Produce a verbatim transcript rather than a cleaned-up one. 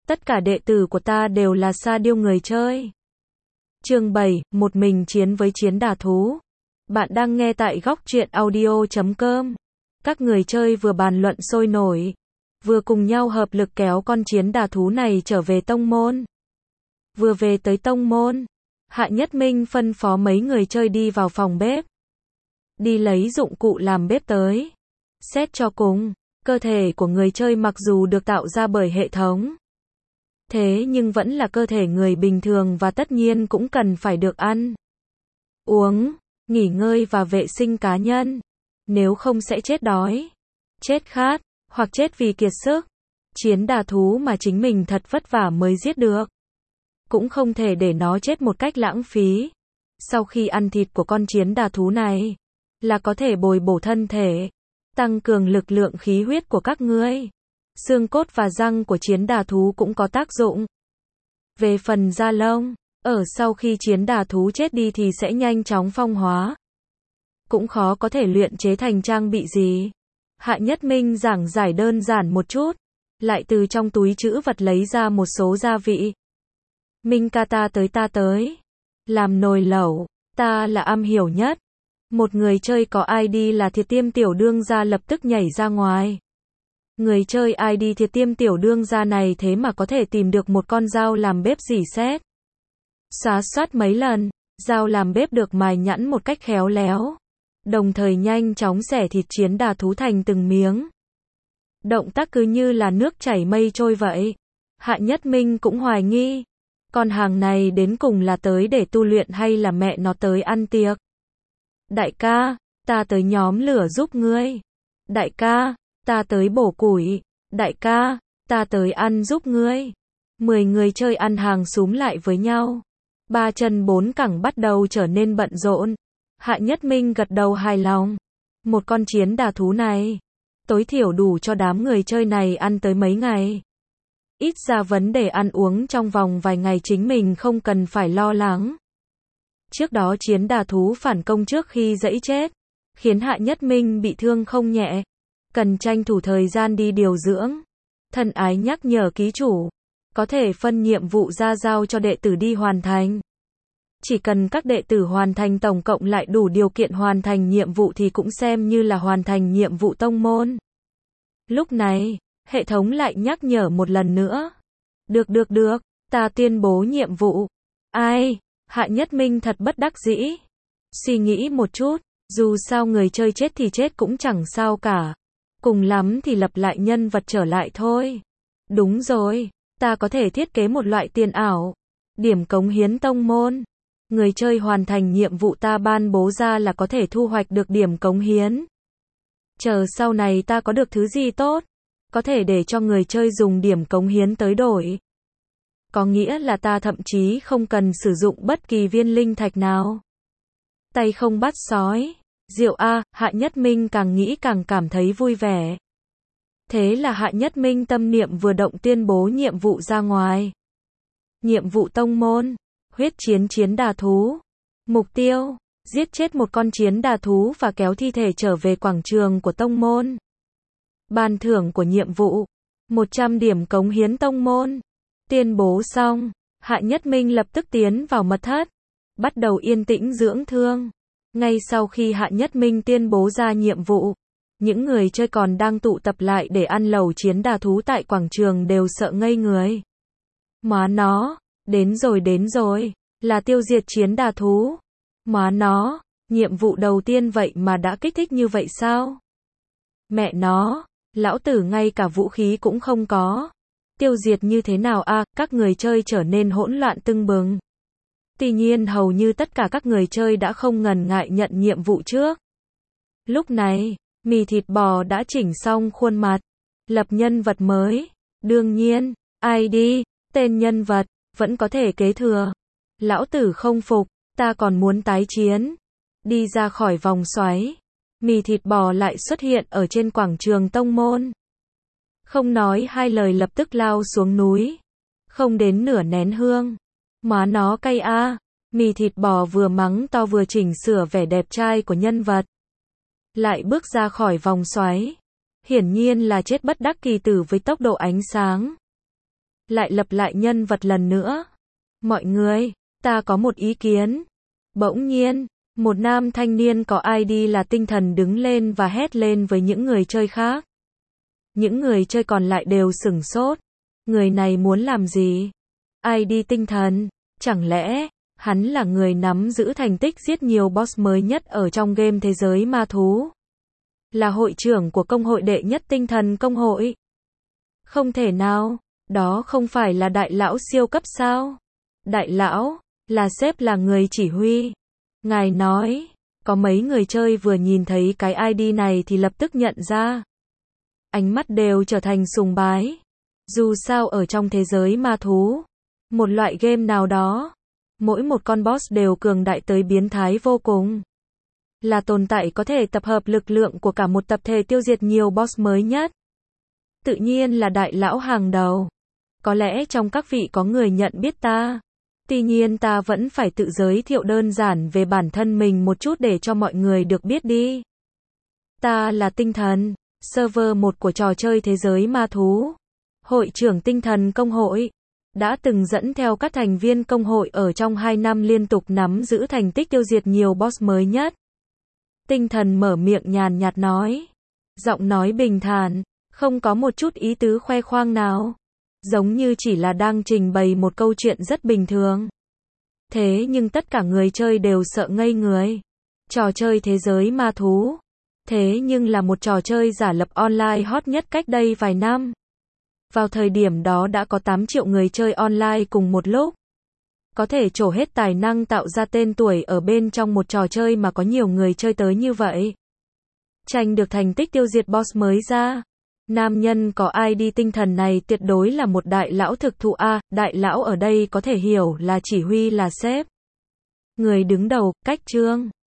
Tất cả đệ tử của ta đều là sa điêu người chơi. Chương bảy, một mình chiến với chiến đà thú. Bạn đang nghe tại góc truyện audio chấm com. Các người chơi vừa bàn luận sôi nổi, vừa cùng nhau hợp lực kéo con chiến đà thú này trở về tông môn. Vừa về tới tông môn, Hạ Nhất Minh phân phó mấy người chơi đi vào phòng bếp, đi lấy dụng cụ làm bếp tới. Xét cho cùng, cơ thể của người chơi mặc dù được tạo ra bởi hệ thống, thế nhưng vẫn là cơ thể người bình thường và tất nhiên cũng cần phải được ăn, uống, nghỉ ngơi và vệ sinh cá nhân. Nếu không sẽ chết đói, chết khát, hoặc chết vì kiệt sức. Chiến đà thú mà chính mình thật vất vả mới giết được, cũng không thể để nó chết một cách lãng phí. Sau khi ăn thịt của con chiến đà thú này, là có thể bồi bổ thân thể, tăng cường lực lượng khí huyết của các ngươi. Xương cốt và răng của chiến đà thú cũng có tác dụng. Về phần da lông, ở sau khi chiến đà thú chết đi thì sẽ nhanh chóng phong hóa, cũng khó có thể luyện chế thành trang bị gì. Hạ Nhất Minh giảng giải đơn giản một chút, lại từ trong túi trữ vật lấy ra một số gia vị. Minh ca, ta tới ta tới. Làm nồi lẩu, ta là am hiểu nhất. Một người chơi có i đê là Thiệt Tiêm Tiểu Đương Gia lập tức nhảy ra ngoài. Người chơi i đê Thiệt Tiêm Tiểu Đương Gia này thế mà có thể tìm được một con dao làm bếp rỉ sét. Xóa soát mấy lần, dao làm bếp được mài nhẵn một cách khéo léo, đồng thời nhanh chóng xẻ thịt chiến đà thú thành từng miếng. Động tác cứ như là nước chảy mây trôi vậy. Hạ Nhất Minh cũng hoài nghi, con hàng này đến cùng là tới để tu luyện hay là mẹ nó tới ăn tiệc. Đại ca, ta tới nhóm lửa giúp ngươi. Đại ca, ta tới bổ củi. Đại ca, ta tới ăn giúp ngươi. Mười người chơi ăn hàng xúm lại với nhau. Ba chân bốn cẳng bắt đầu trở nên bận rộn. Hạ Nhất Minh gật đầu hài lòng. Một con chiến đà thú này, tối thiểu đủ cho đám người chơi này ăn tới mấy ngày. Ít ra vấn đề ăn uống trong vòng vài ngày chính mình không cần phải lo lắng. Trước đó chiến đà thú phản công trước khi dẫy chết, khiến Hạ Nhất Minh bị thương không nhẹ, cần tranh thủ thời gian đi điều dưỡng. Thân ái nhắc nhở ký chủ, có thể phân nhiệm vụ ra giao cho đệ tử đi hoàn thành. Chỉ cần các đệ tử hoàn thành tổng cộng lại đủ điều kiện hoàn thành nhiệm vụ thì cũng xem như là hoàn thành nhiệm vụ tông môn. Lúc này, hệ thống lại nhắc nhở một lần nữa. Được được được, ta tuyên bố nhiệm vụ. Ai? Hạ Nhất Minh thật bất đắc dĩ. Suy nghĩ một chút, dù sao người chơi chết thì chết cũng chẳng sao cả. Cùng lắm thì lập lại nhân vật trở lại thôi. Đúng rồi, ta có thể thiết kế một loại tiền ảo. Điểm cống hiến tông môn. Người chơi hoàn thành nhiệm vụ ta ban bố ra là có thể thu hoạch được điểm cống hiến. Chờ sau này ta có được thứ gì tốt, có thể để cho người chơi dùng điểm cống hiến tới đổi. Có nghĩa là ta thậm chí không cần sử dụng bất kỳ viên linh thạch nào. Tay không bắt sói. Diệu a, Hạ Nhất Minh càng nghĩ càng cảm thấy vui vẻ. Thế là Hạ Nhất Minh tâm niệm vừa động tuyên bố nhiệm vụ ra ngoài. Nhiệm vụ tông môn, huyết chiến chiến đà thú. Mục tiêu, giết chết một con chiến đà thú và kéo thi thể trở về quảng trường của tông môn. Ban thưởng của nhiệm vụ, một trăm điểm cống hiến tông môn. Tuyên bố xong, Hạ Nhất Minh lập tức tiến vào mật thất, bắt đầu yên tĩnh dưỡng thương. Ngay sau khi Hạ Nhất Minh tuyên bố ra nhiệm vụ, những người chơi còn đang tụ tập lại để ăn lẩu chiến đà thú tại quảng trường đều sợ ngây người. Má nó, đến rồi đến rồi, là tiêu diệt chiến đà thú. Má nó, nhiệm vụ đầu tiên vậy mà đã kích thích như vậy sao? Mẹ nó, lão tử ngay cả vũ khí cũng không có. Tiêu diệt như thế nào a? À, các người chơi trở nên hỗn loạn tưng bừng. Tuy nhiên hầu như tất cả các người chơi đã không ngần ngại nhận nhiệm vụ trước. Lúc này, mì thịt bò đã chỉnh xong khuôn mặt, lập nhân vật mới. Đương nhiên, i đê, tên nhân vật, vẫn có thể kế thừa. Lão tử không phục, ta còn muốn tái chiến. Đi ra khỏi vòng xoáy, mì thịt bò lại xuất hiện ở trên quảng trường tông môn. Không nói hai lời lập tức lao xuống núi. Không đến nửa nén hương. Má nó cay a. À. Mì thịt bò vừa mắng to vừa chỉnh sửa vẻ đẹp trai của nhân vật. Lại bước ra khỏi vòng xoáy. Hiển nhiên là chết bất đắc kỳ tử với tốc độ ánh sáng. lại lặp lại nhân vật lần nữa. Mọi người, ta có một ý kiến. Bỗng nhiên, một nam thanh niên có i đê là tinh thần đứng lên và hét lên với những người chơi khác. Những người chơi còn lại đều sửng sốt. Người này muốn làm gì? i đê tinh thần, chẳng lẽ hắn là người nắm giữ thành tích giết nhiều boss mới nhất ở trong game thế giới ma thú? Là hội trưởng của công hội đệ nhất tinh thần công hội? Không thể nào, đó không phải là đại lão siêu cấp sao? Đại lão, là sếp, là người chỉ huy. Ngài nói, có mấy người chơi vừa nhìn thấy cái i đê này thì lập tức nhận ra. Ánh mắt đều trở thành sùng bái. Dù sao ở trong thế giới ma thú, một loại game nào đó, mỗi một con boss đều cường đại tới biến thái vô cùng. Là tồn tại có thể tập hợp lực lượng của cả một tập thể tiêu diệt nhiều boss mới nhất. Tự nhiên là đại lão hàng đầu. Có lẽ trong các vị có người nhận biết ta. Tuy nhiên ta vẫn phải tự giới thiệu đơn giản về bản thân mình một chút để cho mọi người được biết đi. Ta là Tinh Thần, server một của trò chơi thế giới ma thú. Hội trưởng Tinh Thần Công hội. Đã từng dẫn theo các thành viên công hội ở trong hai năm liên tục nắm giữ thành tích tiêu diệt nhiều boss mới nhất. Tinh Thần mở miệng nhàn nhạt nói. Giọng nói bình thản, không có một chút ý tứ khoe khoang nào. Giống như chỉ là đang trình bày một câu chuyện rất bình thường. Thế nhưng tất cả người chơi đều sợ ngây người. Trò chơi thế giới ma thú. Thế nhưng là một trò chơi giả lập online hot nhất cách đây vài năm. Vào thời điểm đó đã có tám triệu người chơi online cùng một lúc. Có thể trổ hết tài năng tạo ra tên tuổi ở bên trong một trò chơi mà có nhiều người chơi tới như vậy. Tranh được thành tích tiêu diệt boss mới ra. Nam nhân có i đê tinh thần này tuyệt đối là một đại lão thực thụ a, đại lão ở đây có thể hiểu là chỉ huy, là sếp. Người đứng đầu, cách trương.